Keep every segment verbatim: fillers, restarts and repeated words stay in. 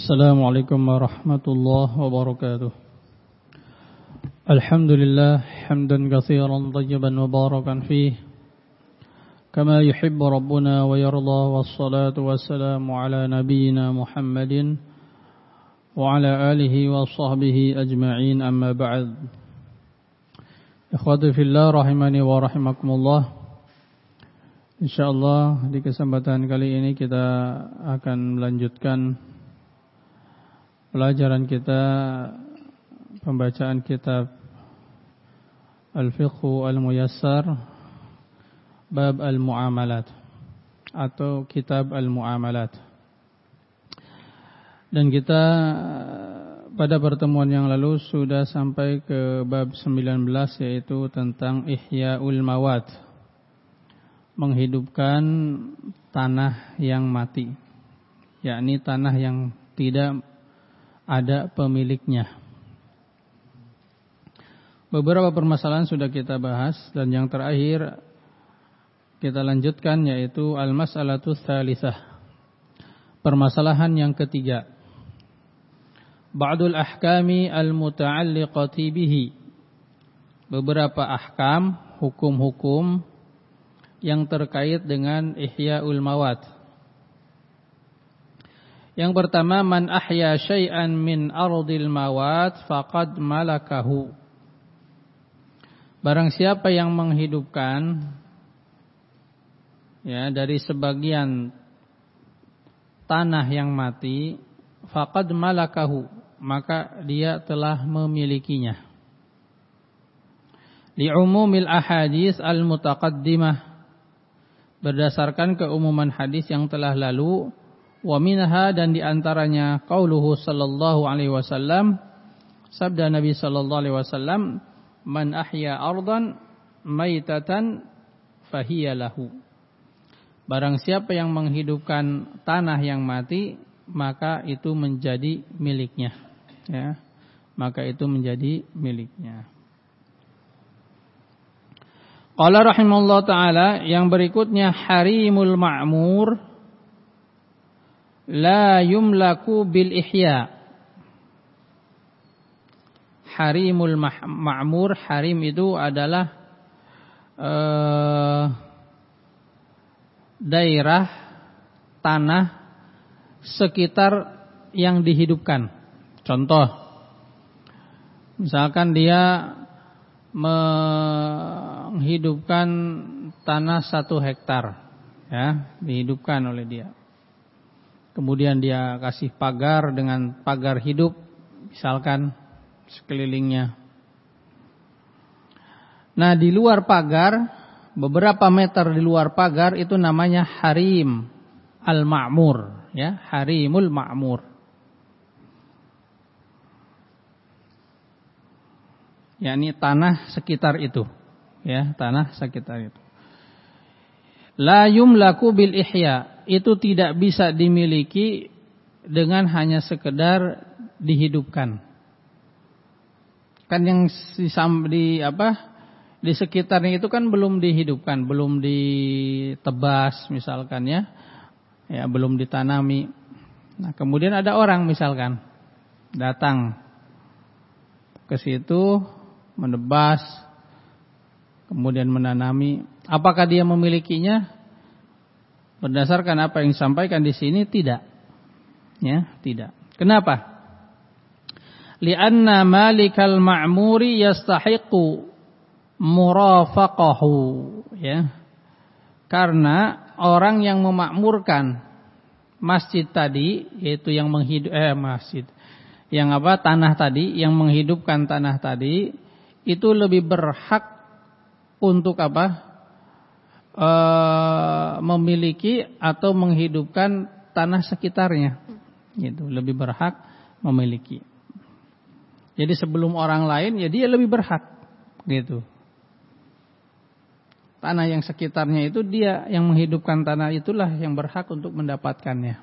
Assalamualaikum warahmatullahi wabarakatuh. Alhamdulillah hamdan katsiran tayyiban mubarakan fih kama yuhibbu rabbuna wa yarda, wassalatu wassalamu ala nabiyyina Muhammadin wa ala alihi wa sahbihi ajma'in, amma ba'd. Ikhwati fillah rahimani wa rahimakumullah. Insyaallah di kesempatan kali ini kita akan melanjutkan pelajaran kita, pembacaan kitab Al-Fiqhu Al-Muyassar Bab Al-Mu'amalat atau Kitab Al-Mu'amalat. Dan kita pada pertemuan yang lalu sudah sampai ke bab sembilan belas, yaitu tentang Ihya'ul Mawat, menghidupkan tanah yang mati, yakni tanah yang tidak ada pemiliknya. Beberapa permasalahan sudah kita bahas, dan yang terakhir kita lanjutkan, yaitu al-mas'alatu tsalitsah, permasalahan yang ketiga, ba'dul ahkami al-muta'alliqati bihi, beberapa ahkam, hukum-hukum yang terkait dengan Ihya'ul Mawat. Yang pertama, man ahya syai'an min ardil mawat faqad malakahu. Barang siapa yang menghidupkan ya dari sebagian tanah yang mati, faqad malakahu, maka dia telah memilikinya. Li'umumil ahadits al-mutaqaddimah, berdasarkan keumuman hadis yang telah lalu. Wa minha, dan diantaranya qauluhu sallallahu alaihi wasallam, sabda Nabi sallallahu alaihi wasallam, man ahya ardan maitatan fahiya lahu. Barang siapa yang menghidupkan tanah yang mati, maka itu menjadi miliknya, ya. Maka itu menjadi miliknya. Qala rahimahullah taala, yang berikutnya harimul ma'mur la yumlaku bil ihya. Harimul ma'mur, harim itu adalah uh, daerah tanah sekitar yang dihidupkan. Contoh, misalkan dia menghidupkan tanah satu hektar, ya, dihidupkan oleh dia. Kemudian dia kasih pagar dengan pagar hidup, misalkan sekelilingnya. Nah, di luar pagar, beberapa meter di luar pagar, itu namanya harim al-ma'mur, ya, harimul ma'mur. yakni tanah sekitar itu, ya, tanah sekitar itu. La yumlaku bil ihya, itu tidak bisa dimiliki dengan hanya sekedar dihidupkan. Kan yang di, di apa di sekitarnya itu kan belum dihidupkan, belum ditebas misalkan, ya, ya belum ditanami. Nah, kemudian ada orang misalkan datang ke situ menebas, kemudian menanami. Apakah dia memilikinya? Berdasarkan apa yang disampaikan di sini, tidak. Ya, tidak. Kenapa? Li'anna malikal ma'muri yastahiqu murafaqahu, ya. Karena orang yang memakmurkan masjid tadi, yaitu yang menghidup eh masjid, yang apa tanah tadi, yang menghidupkan tanah tadi, itu lebih berhak untuk apa? E, memiliki atau menghidupkan tanah sekitarnya. Gitu, lebih berhak memiliki. Jadi sebelum orang lain, ya dia lebih berhak, gitu. Tanah yang sekitarnya itu dia yang menghidupkan tanah, itulah yang berhak untuk mendapatkannya.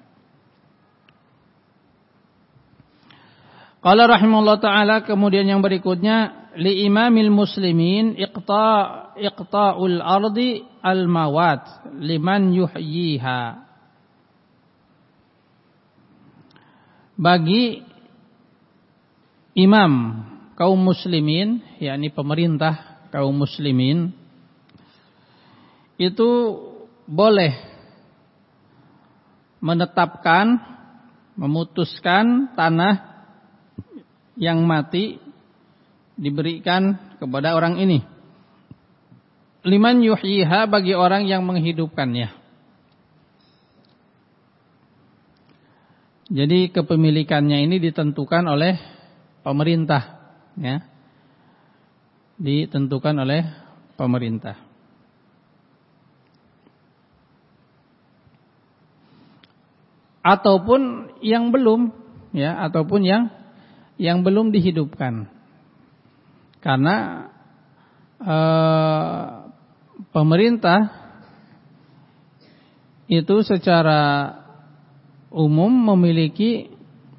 Qala rahimahullah ta'ala, kemudian yang berikutnya, li imamil muslimin iqta iqta'ul ardi al mawat liman yuhyiha. bagi imam kaum muslimin, yakni pemerintah kaum muslimin, itu boleh menetapkan, memutuskan tanah yang mati diberikan kepada orang ini. Liman yuhyiha, bagi orang yang menghidupkannya. Jadi kepemilikannya ini ditentukan oleh pemerintah, ya. Ditentukan oleh pemerintah. Ataupun yang belum, ya, ataupun yang yang belum dihidupkan. Karena eh, pemerintah itu secara umum memiliki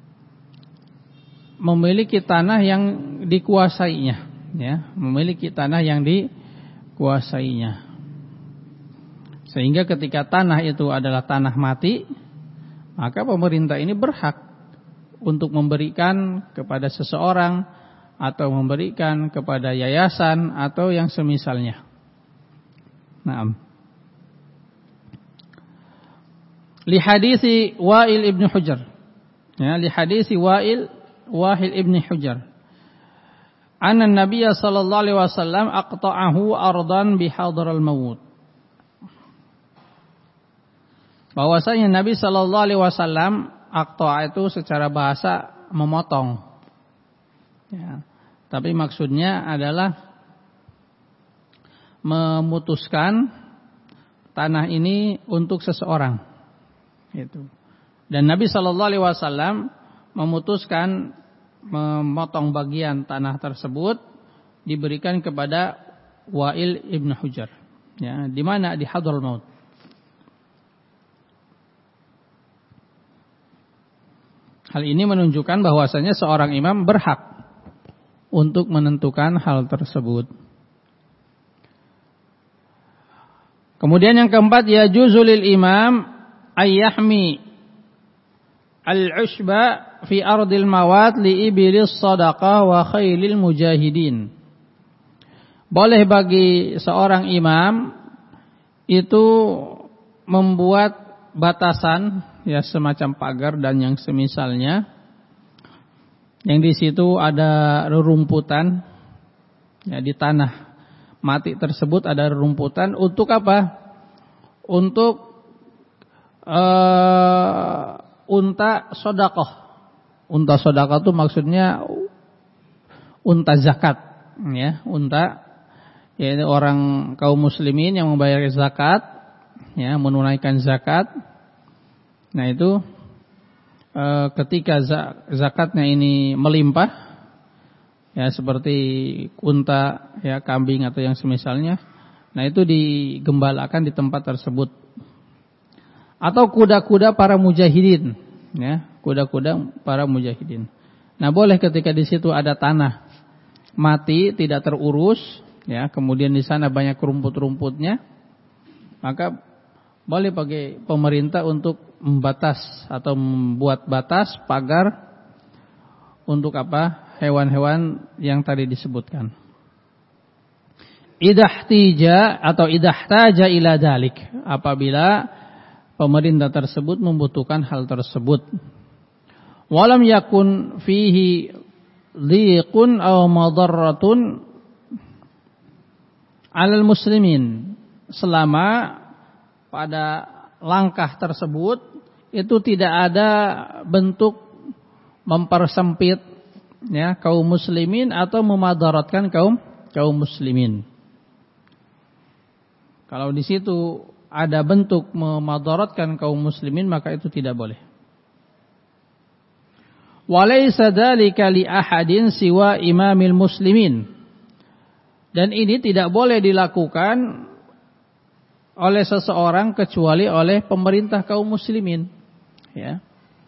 memiliki tanah yang dikuasainya, ya, memiliki tanah yang dikuasainya. Sehingga ketika tanah itu adalah tanah mati, maka pemerintah ini berhak untuk memberikan kepada seseorang atau memberikan kepada yayasan atau yang semisalnya. Naam. Li hadisi Wa'il ibn Hujr. Ya, li hadisi Wa'il Wa'il ibn Hujr. Anna Nabiy sallallahu alaihi wasallam aqta'ahu ardan bihadral maut. Bahwasanya Nabi sallallahu alaihi wasallam, aqta' itu secara bahasa memotong. Ya, tapi maksudnya adalah memutuskan tanah ini untuk seseorang. Itu. Dan Nabi Shallallahu Alaihi Wasallam memutuskan memotong bagian tanah tersebut diberikan kepada Wa'il ibn Hujr. Ya, di mana? Di Hadral Maut. Hal ini menunjukkan bahwasanya seorang imam berhak untuk menentukan hal tersebut. Kemudian yang keempat, ya juzulil imam ayyahmi al-ushba fi ardil mawat li ibilis sadaqah wa khailil mujahidin. Boleh bagi seorang imam itu membuat batasan, ya, semacam pagar dan yang semisalnya, yang di situ ada rerumputan, ya, di tanah mati tersebut ada rerumputan. Untuk apa? Untuk Uh, unta sodakoh. Unta sodakoh itu maksudnya unta zakat, ya, unta, yaitu orang kaum muslimin yang membayar zakat, ya, menunaikan zakat. Nah itu uh, ketika zakatnya ini melimpah, ya, seperti unta, ya, kambing atau yang semisalnya, nah itu digembalakan di tempat tersebut. Atau kuda-kuda para mujahidin, ya, kuda-kuda para mujahidin. Nah, boleh ketika di situ ada tanah mati tidak terurus, ya, kemudian di sana banyak rumput-rumputnya, maka boleh bagi pemerintah untuk membatas atau membuat batas pagar untuk apa? Hewan-hewan yang tadi disebutkan. Idahtija atau idahtaja ila dalik, apabila pemerintah tersebut membutuhkan hal tersebut. Walam yakun fihi dhiqun aw madarratun 'alal muslimin, selama pada langkah tersebut itu tidak ada bentuk mempersempit, ya, kaum muslimin atau memadaratkan kaum kaum muslimin. Kalau di situ ada bentuk memadaratkan kaum muslimin, maka itu tidak boleh. Walaysa dzalika li ahadin siwa imamil muslimin. Dan ini tidak boleh dilakukan oleh seseorang kecuali oleh pemerintah kaum muslimin, ya.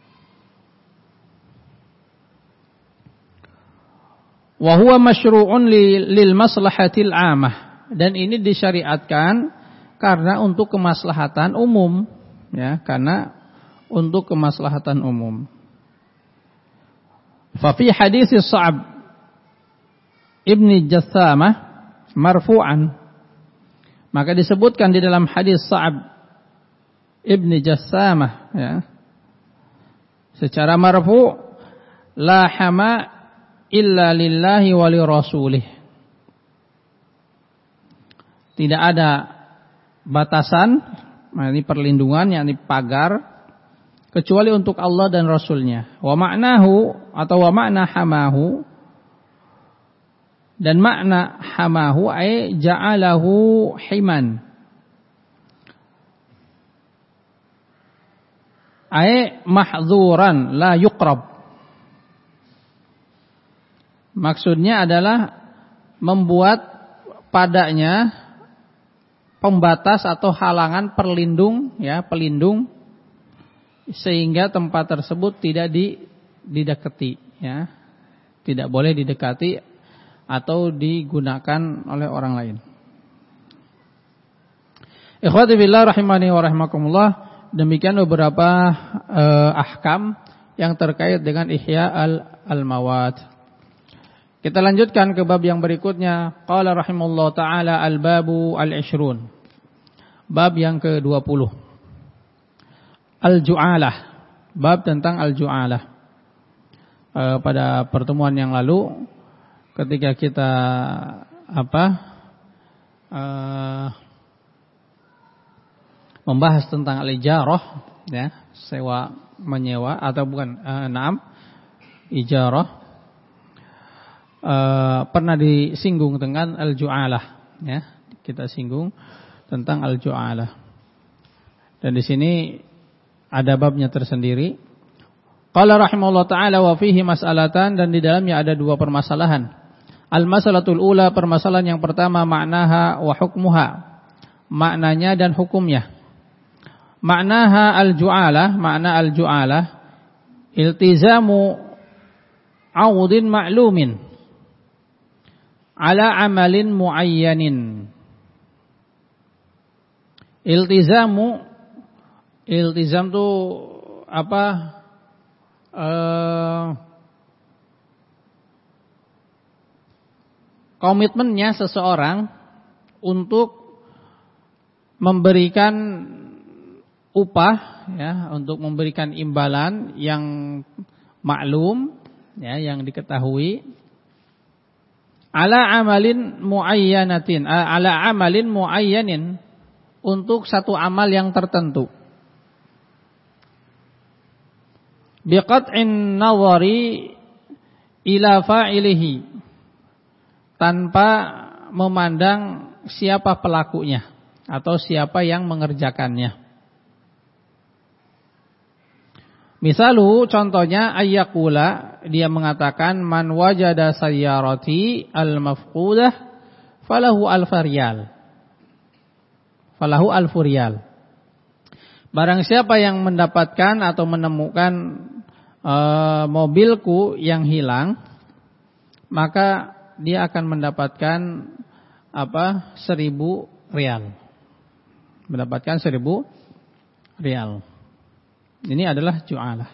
Wa huwa masyru'un lil maslahatil 'amah, dan ini disyariatkan karena untuk kemaslahatan umum, ya, karena untuk kemaslahatan umum. Fa fi hadis Sa'ab ibni Jassamah marfu'an, maka disebutkan di dalam hadis Sa'ab ibni Jassamah, ya, secara marfu', la hama illa lillahi wa li rasulih. Tidak ada batasan, ini perlindungan, yakni pagar, kecuali untuk Allah dan Rasulnya. Wa ma'nahu atau wa ma'na hamahu, dan makna hamahu ay ja'alahu himan, ay mahzuran la yuqrab. Maksudnya adalah membuat padanya pembatas atau halangan, perlindung, ya, pelindung, sehingga tempat tersebut tidak didekati, ya, tidak boleh didekati atau digunakan oleh orang lain. Ikhwati billah rahimani wa rahimakumullah, demikian beberapa eh, ahkam yang terkait dengan ihya al-mawat. Kita lanjutkan ke bab yang berikutnya. Qala rahimallahu taala al-babu al-ishrun. Bab yang ke dua puluh. Al-ju'alah. Bab tentang al-ju'alah. E, pada pertemuan yang lalu ketika kita apa? E, membahas tentang al-ijarah, ya, sewa menyewa atau bukan e, naam, ijarah. Uh, pernah disinggung dengan al-ju'alah, ya, kita singgung tentang al-ju'alah. Dan di sini ada babnya tersendiri. Qala rahimahullah ta'ala wa fihi mas'alatan, dan di dalamnya ada dua permasalahan. Al-masalatul ula, permasalahan yang pertama, maknaha wa hukmuha, maknanya dan hukumnya. Maknaha al-ju'alah, makna al-ju'alah, iltizamu awdin ma'lumin ala amalin muayyanin. Iltizamu, iltizam itu apa? Eh, komitmennya seseorang untuk memberikan upah, ya, untuk memberikan imbalan yang maklum, ya, yang diketahui, ala amalin muayyanatin, ala amalin muayyanin, untuk satu amal yang tertentu. Biqat'in nawari ila fa'ilihi, tanpa memandang siapa pelakunya atau siapa yang mengerjakannya. Misalu, contohnya, ayyakula, dia mengatakan, man wajada sayyarati al-mafqudah falahu al-faryal. Falahu al-furyal. Barang siapa yang mendapatkan atau menemukan e, mobilku yang hilang, maka dia akan mendapatkan apa? Seribu rial. Mendapatkan seribu rial. Ini adalah ju'alah.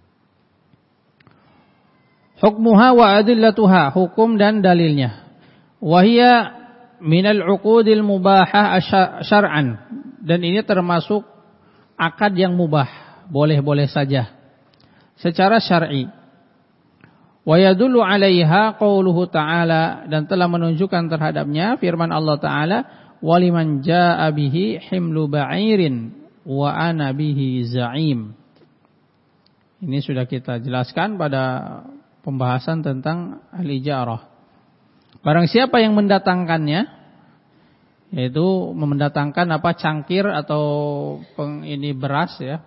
Hukmuha wa adillatuha, hukum dan dalilnya. Wahia minal uqudil mubahah syar'an, dan ini termasuk akad yang mubah, boleh-boleh saja secara syar'i. Wa yadullu 'alaiha qauluhu ta'ala, dan telah menunjukkan terhadapnya firman Allah Ta'ala, waliman jaa'a bihi himlu ba'irin wa ana bihi za'im. Ini sudah kita jelaskan pada pembahasan tentang al-ijarah. Barang siapa yang mendatangkannya, yaitu mendatangkan apa, cangkir atau peng, ini beras, ya,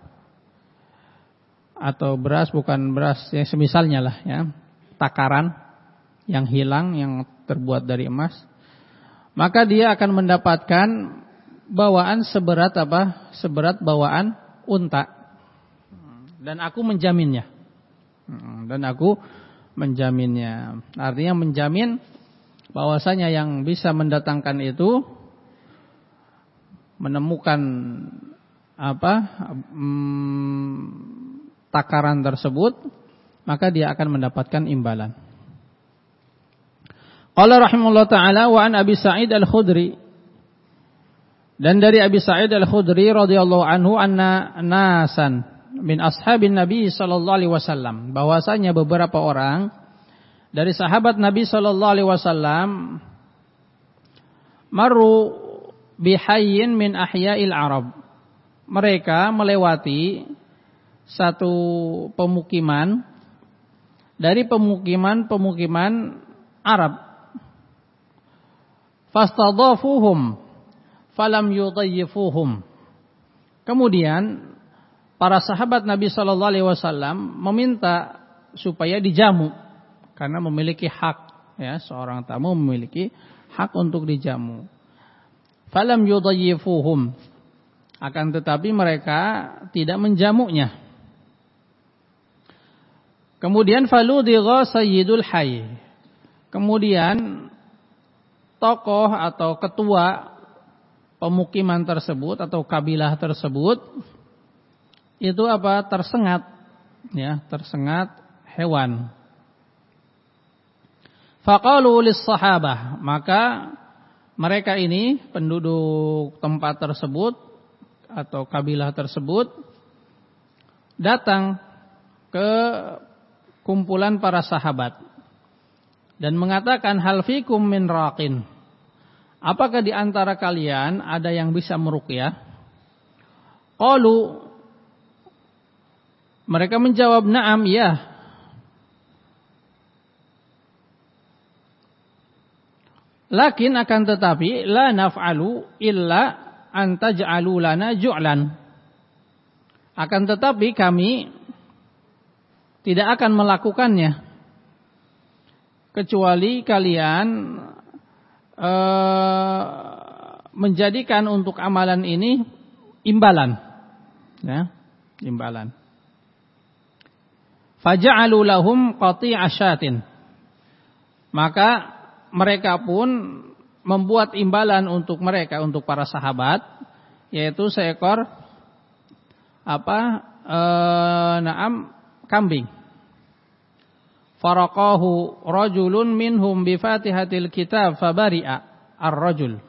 atau beras, bukan beras yang semisalnya lah, ya, takaran yang hilang yang terbuat dari emas, maka dia akan mendapatkan bawaan seberat apa? Seberat bawaan unta. Dan aku menjaminnya. Dan aku menjaminnya. Artinya menjamin bahwasanya yang bisa mendatangkan itu menemukan apa? Hmm, takaran tersebut maka dia akan mendapatkan imbalan. Qala rahimahullah ta'ala wa an Abi Sa'id Al-Khudri, dan dari Abi Sa'id Al-Khudri radhiyallahu anhu anna nasan min ashabin Nabi sallallahu alaihi wasallam, bahwasanya beberapa orang dari sahabat Nabi sallallahu alaihi wasallam marru bihayyin min ahya'il Arab, mereka melewati satu pemukiman dari pemukiman-pemukiman Arab. Fastadhafuhum falam yudayyifuhum. Kemudian para sahabat Nabi sallallahu alaihi wasallam meminta supaya dijamu karena memiliki hak, ya, seorang tamu memiliki hak untuk dijamu. Falam yudayyifuhum, akan tetapi mereka tidak menjamunya. Kemudian faludigha sayyidul hayy, kemudian tokoh atau ketua pemukiman tersebut atau kabilah tersebut itu apa? Tersengat, ya, tersengat hewan. Faqalu lis sahabah, maka mereka ini penduduk tempat tersebut atau kabilah tersebut datang ke kumpulan para sahabat dan mengatakan, hal fikum min raqin, apakah di antara kalian ada yang bisa meruqyah? Qalu, mereka menjawab, na'am, ya. Lakin akan tetapi la naf'alu illa an taj'alu lana ju'lan, akan tetapi kami tidak akan melakukannya kecuali kalian e, menjadikan untuk amalan ini imbalan, ya, imbalan. Faja'alu lahum qati'a syatin, maka mereka pun membuat imbalan untuk mereka, untuk para sahabat, yaitu seekor apa e, naam kambing. Faraqahu rajulun minhum bi Fatihatil Kitab fabari'a ar-rajul,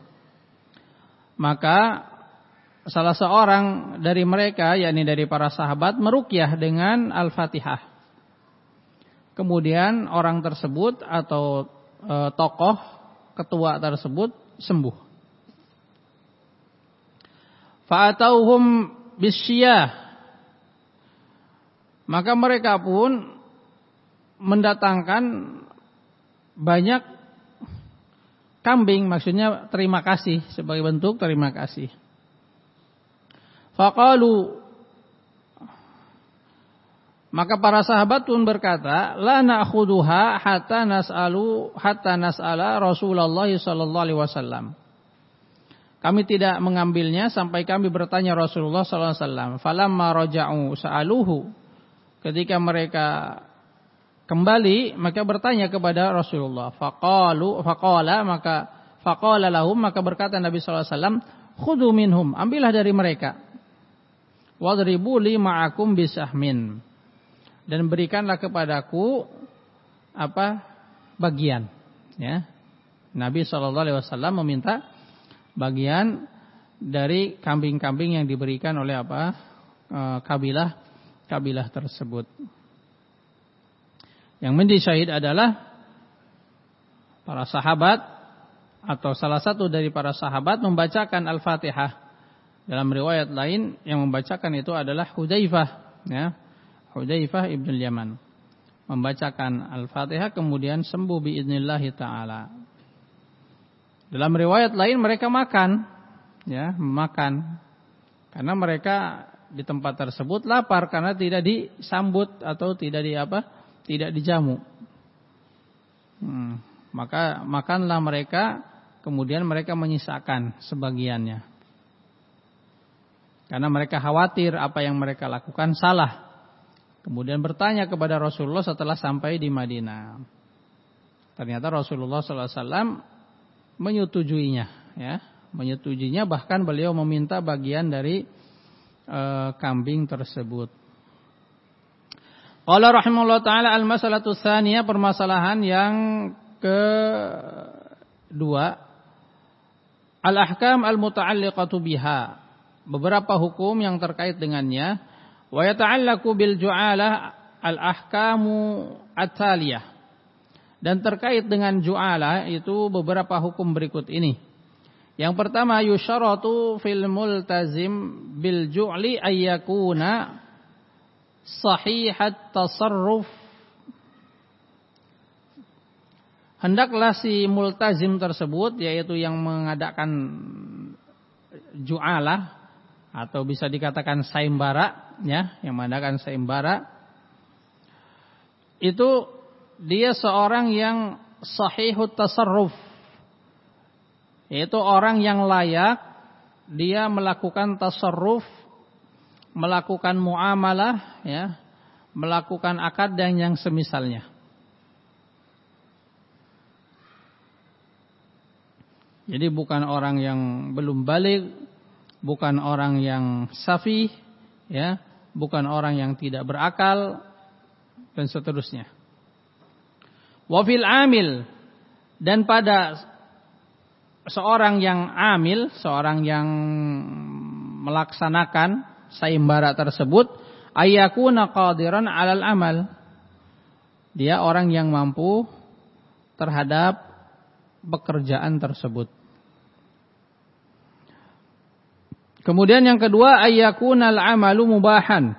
maka salah seorang dari mereka, yakni dari para sahabat, meruqyah dengan Al-Fatihah. Kemudian orang tersebut atau e, tokoh ketua tersebut sembuh. Fa'atauhum bisyiyah, maka mereka pun mendatangkan banyak kambing, maksudnya terima kasih, sebagai bentuk terima kasih. Faqalu, maka para sahabat pun berkata, la na'khuduha hatta nas'alu hatta nas'ala Rasulullah sallallahu alaihi wasallam, kami tidak mengambilnya sampai kami bertanya Rasulullah sallallahu alaihi wasallam. Falamma raja'u sa'aluhu, ketika mereka kembali maka bertanya kepada Rasulullah. Faqalu faqala maka faqala lahum, maka berkata Nabi sallallahu alaihi wasallam, khudhu minhum, ambillah dari mereka. Wadribu li ma'akum bisahmin, dan berikanlah kepadaku apa bagian, ya. Nabi sallallahu alaihi wasallam meminta bagian dari kambing-kambing yang diberikan oleh apa e, kabilah kabilah tersebut. Yang menjadi syahid adalah para sahabat atau salah satu dari para sahabat membacakan Al-Fatihah. Dalam riwayat lain yang membacakan itu adalah Hudzaifah, ya. Hudzaifah ibn Yaman membacakan Al-Fatihah kemudian sembuh biidznillah taala. Dalam riwayat lain mereka makan, ya, makan karena mereka di tempat tersebut lapar karena tidak disambut atau tidak di apa? Tidak dijamu. Hmm, maka makanlah mereka, kemudian mereka menyisakan sebagiannya. Karena mereka khawatir apa yang mereka lakukan salah. Kemudian bertanya kepada Rasulullah setelah sampai di Madinah. Ternyata Rasulullah sallallahu alaihi wasallam menyetujuinya, ya, menyetujuinya, bahkan beliau meminta bagian dari e, kambing tersebut. Qala rahimahullah ta'ala al-masalatu tsaniyah, permasalahan yang kedua, al-ahkam al-muta'alliqatu biha, beberapa hukum yang terkait dengannya. Wa yata'allaqu bil ju'alah al-ahkamu at-taliyah, dan terkait dengan ju'alah itu beberapa hukum berikut ini. Yang pertama, yusyaratu fil multazim bil ju'li ayyakuna sahihat tasarruf. Hendaklah si multazim tersebut, yaitu yang mengadakan ju'alah atau bisa dikatakan sayembara, ya, yang mengadakan sayembara, itu dia seorang yang sahihut tasarruf, yaitu orang yang layak dia melakukan tasarruf, melakukan muamalah, ya, melakukan akad dan yang semisalnya. Jadi bukan orang yang belum balik, bukan orang yang safih, ya, bukan orang yang tidak berakal dan seterusnya. Wa fil amil, dan pada seorang yang amil, seorang yang melaksanakan sayembara tersebut, ayyakuna qadiran 'alal amal, dia orang yang mampu terhadap pekerjaan tersebut. Kemudian yang kedua, ayyakunal amalu mubahan,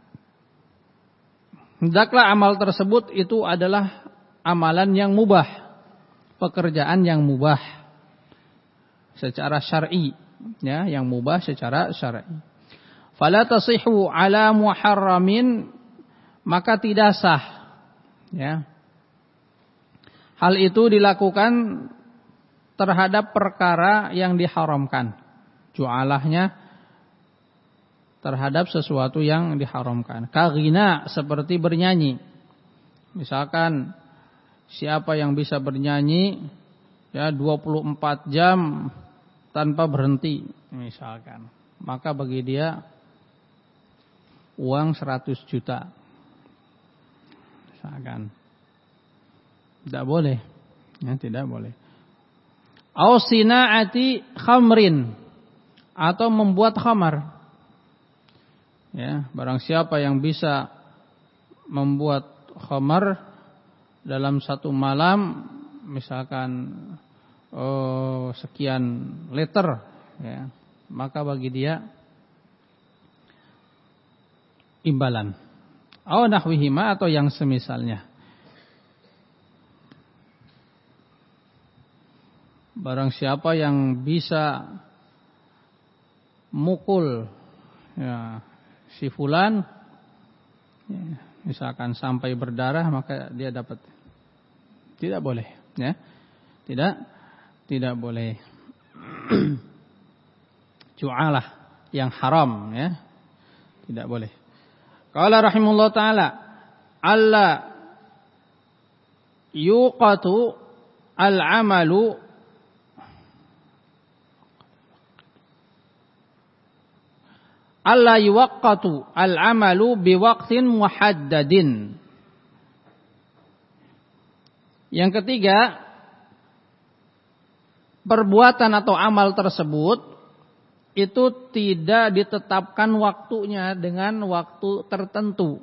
hendaklah amal tersebut itu adalah amalan yang mubah, pekerjaan yang mubah secara syar'i, ya, yang mubah secara syar'i. Fala tasihhu ala muharramin, maka tidak sah, ya, hal itu dilakukan terhadap perkara yang diharamkan, ju'alahnya terhadap sesuatu yang diharamkan. Kaghina, seperti bernyanyi. Misalkan siapa yang bisa bernyanyi, ya, dua puluh empat jam tanpa berhenti, misalkan, maka bagi dia uang seratus juta. Misalkan. Tidak boleh, ya, tidak boleh. Au sina'ati khamrin, atau membuat khamar. Ya, barang siapa yang bisa membuat khamar dalam satu malam, misalkan oh, sekian liter, ya, maka bagi dia imbalan. Au nahwihima, atau yang semisalnya. Barang siapa yang bisa mukul, ya, si fulan, ya, misalkan sampai berdarah, maka dia dapat. Tidak boleh, ya, tidak, tidak boleh. Ju'alah yang haram, ya, tidak boleh. Qala rahimahullah ta'ala, alla yuqatu al-amalu alla yuwaqqatu al-amalu biwaqtin muhaddadin. Yang ketiga, perbuatan atau amal tersebut itu tidak ditetapkan waktunya dengan waktu tertentu.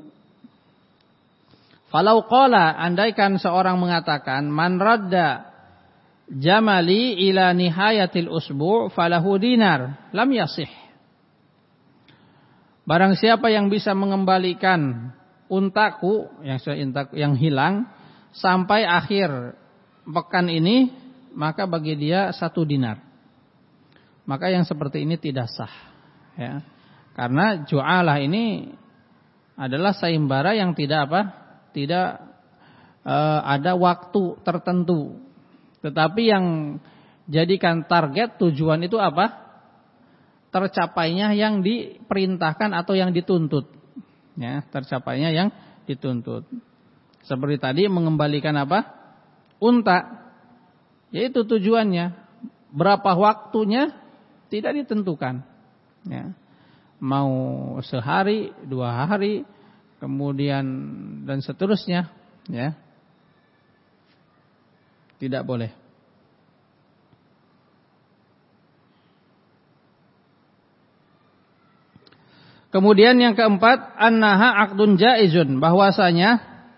Falau qala, andaikan seorang mengatakan, man radda jamali ila nihayatil usbu' falahu dinar, lam yasih. Barang siapa yang bisa mengembalikan untaku yang yang hilang sampai akhir pekan ini, maka bagi dia satu dinar. Maka yang seperti ini tidak sah, ya. Karena ju'alah ini adalah sayembara yang tidak apa? Tidak e, ada waktu tertentu. Tetapi yang jadikan target tujuan itu apa? Tercapainya yang diperintahkan atau yang dituntut, ya, tercapainya yang dituntut. Seperti tadi mengembalikan apa? Unta. Yaitu tujuannya. Berapa waktunya tidak ditentukan, ya. Mau sehari, dua hari, kemudian dan seterusnya, ya, tidak boleh. Kemudian yang keempat, annaha aqdun jaizun, bahwasanya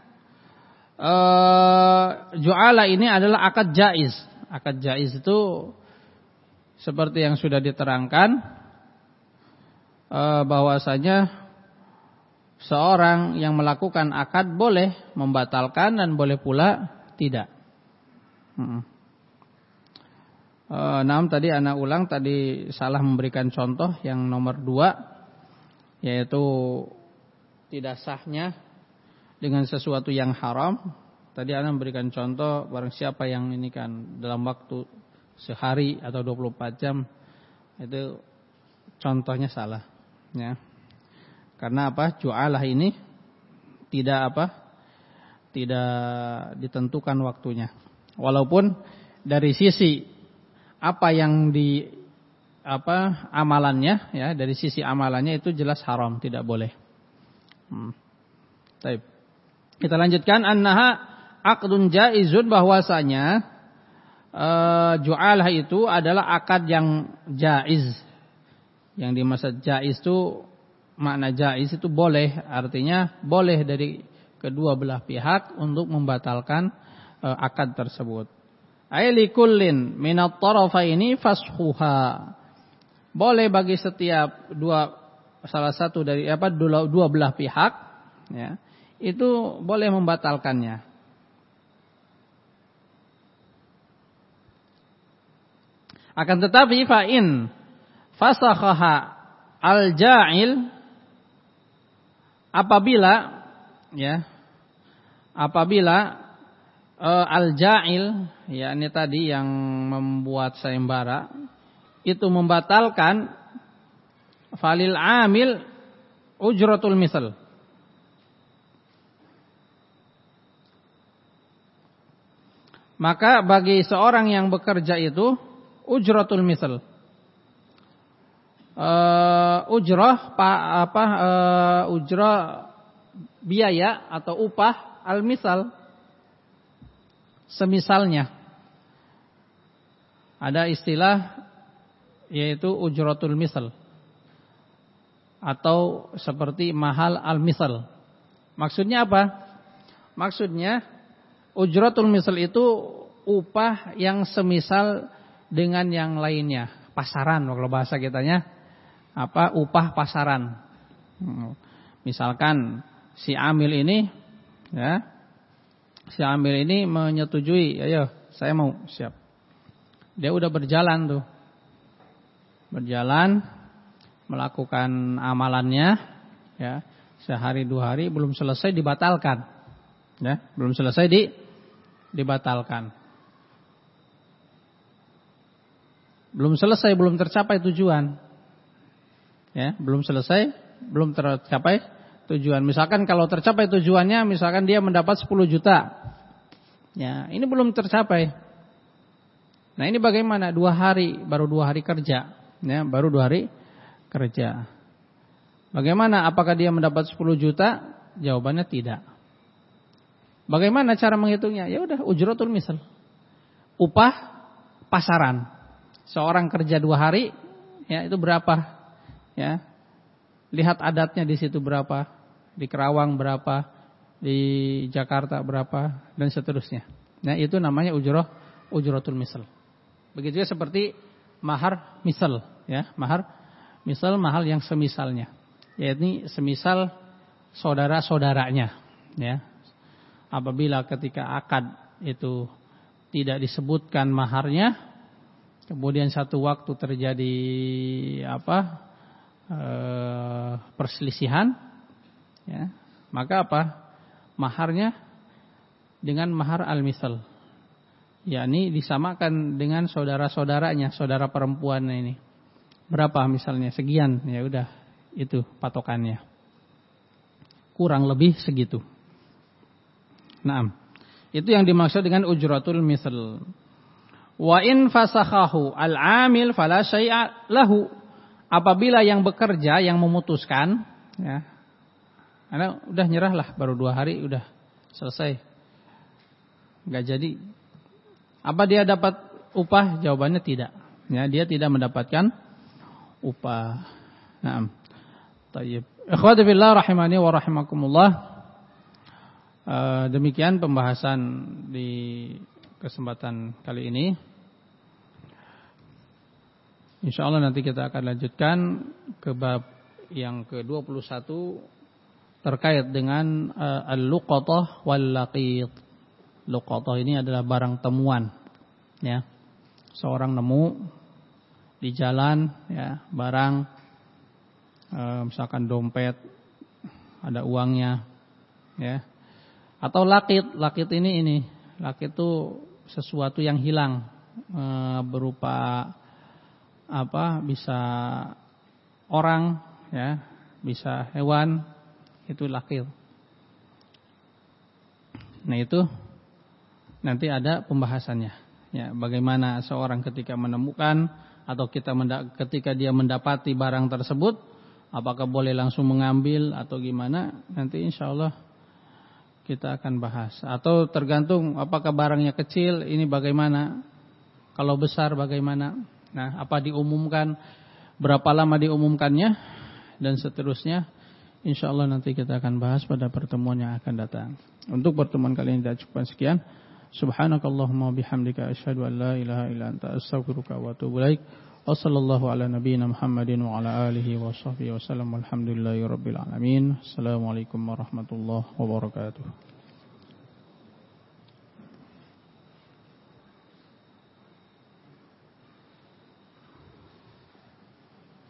uh, ju'ala ini adalah akad jaiz. Akad jaiz itu seperti yang sudah diterangkan, uh, bahwasanya seorang yang melakukan akad boleh membatalkan dan boleh pula tidak. Hmm. Uh, naam tadi anak ulang tadi salah memberikan contoh yang nomor dua, yaitu tidak sahnya dengan sesuatu yang haram. Tadi anak memberikan contoh barang siapa yang ini kan dalam waktu sehari atau dua puluh empat jam, itu contohnya salah, ya. Karena apa? Ju'alah ini tidak apa? Tidak ditentukan waktunya. Walaupun dari sisi apa yang di apa amalannya, ya, dari sisi amalannya itu jelas haram, tidak boleh. Hmm. Baik. Kita lanjutkan, annaha aqdun jaizun, bahwasanya uh, ju'alah itu adalah akad yang jaiz. Yang dimaksud jaiz itu, makna jaiz itu boleh, artinya boleh dari kedua belah pihak untuk membatalkan uh, akad tersebut. Ay likullin minat tarafaini fashuha. Boleh bagi setiap dua salah satu dari apa dua, dua belah pihak, ya, itu boleh membatalkannya. Akan tetapi fa'in fasakhaha al-ja'il, apabila, ya, apabila uh, al-ja'il, ya, ini tadi yang membuat sayembara itu membatalkan, falil amil ujratul misal, maka bagi seorang yang bekerja itu ujratul misal, uh, ujrah pa, apa uh, ujrah biaya atau upah al misal, semisalnya. Ada istilah yaitu ujratul misal atau seperti mahal al-misal. Maksudnya apa? Maksudnya ujratul misal itu upah yang semisal dengan yang lainnya, pasaran kalau bahasa kitanya, apa upah pasaran. Misalkan si amil ini, ya, si amil ini menyetujui, ayo saya mau, siap. Dia udah berjalan tuh. Berjalan melakukan amalannya, ya, sehari dua hari belum selesai dibatalkan, ya, belum selesai di dibatalkan, belum selesai, belum tercapai tujuan, ya, belum selesai, belum tercapai tujuan. Misalkan kalau tercapai tujuannya, misalkan dia mendapat sepuluh juta, ya, ini belum tercapai. Nah ini bagaimana? Dua hari, baru dua hari kerja. Ya, baru dua hari kerja. Bagaimana? Apakah dia mendapat sepuluh juta? Jawabannya tidak. Bagaimana cara menghitungnya? Ya udah, ujratul misal, upah pasaran. Seorang kerja dua hari, ya itu berapa? Ya, lihat adatnya di situ berapa, di Kerawang berapa, di Jakarta berapa, dan seterusnya. Nah itu namanya ujrah, ujratul misal. Begitu juga seperti mahar misal, ya, mahar misal, mahal yang semisalnya, yaitu semisal saudara-saudaranya, ya. Apabila ketika akad itu tidak disebutkan maharnya, kemudian satu waktu terjadi apa e, perselisihan, ya, maka apa maharnya dengan mahar al-misal, yakni disamakan dengan saudara-saudaranya, saudara perempuan ini. Berapa misalnya? Sekian, ya udah, itu patokannya. Kurang lebih segitu. Naam. Itu yang dimaksud dengan ujratul misal. Wa in fasakhahu al-amil fala syai'a lahu. Apabila yang bekerja yang memutuskan, ya, Anda udah nyerah lah, baru dua hari udah selesai, nggak jadi. Apa dia dapat upah? Jawabannya tidak. Ya, dia tidak mendapatkan upah. Naam. Tayyib. Ikhwati fillah rahimani wa rahimakumullah. Uh, demikian pembahasan di kesempatan kali ini. Insyaallah nanti kita akan lanjutkan ke bab yang ke dua puluh satu terkait dengan uh, al-luqatah wal laqit. Luqatah ini adalah barang temuan, ya. Seorang nemu di jalan, ya, barang uh, misalkan dompet, ada uangnya, ya. Atau laqit. Laqit ini ini, laqit itu sesuatu yang hilang, uh, berupa apa? Bisa orang, ya, bisa hewan. Itu laqit. Nah itu nanti ada pembahasannya. Ya, bagaimana seorang ketika menemukan atau kita menda- ketika dia mendapati barang tersebut, apakah boleh langsung mengambil atau gimana? Nanti insya Allah kita akan bahas. Atau tergantung apakah barangnya kecil, ini bagaimana? Kalau besar bagaimana? Nah, apa diumumkan? Berapa lama diumumkannya? Dan seterusnya. InsyaAllah nanti kita akan bahas pada pertemuan yang akan datang. Untuk pertemuan kali ini kita cukupkan sekian. Subhanakallahumma bihamdika asyhadu an la ilaha illa anta astaghfiruka wa atubu ilaik. Wa sallallahu ala nabiyyina Muhammadin wa ala alihi wa sahbihi wa sallam. Walhamdulillahirabbil alamin. Assalamualaikum warahmatullahi wabarakatuh.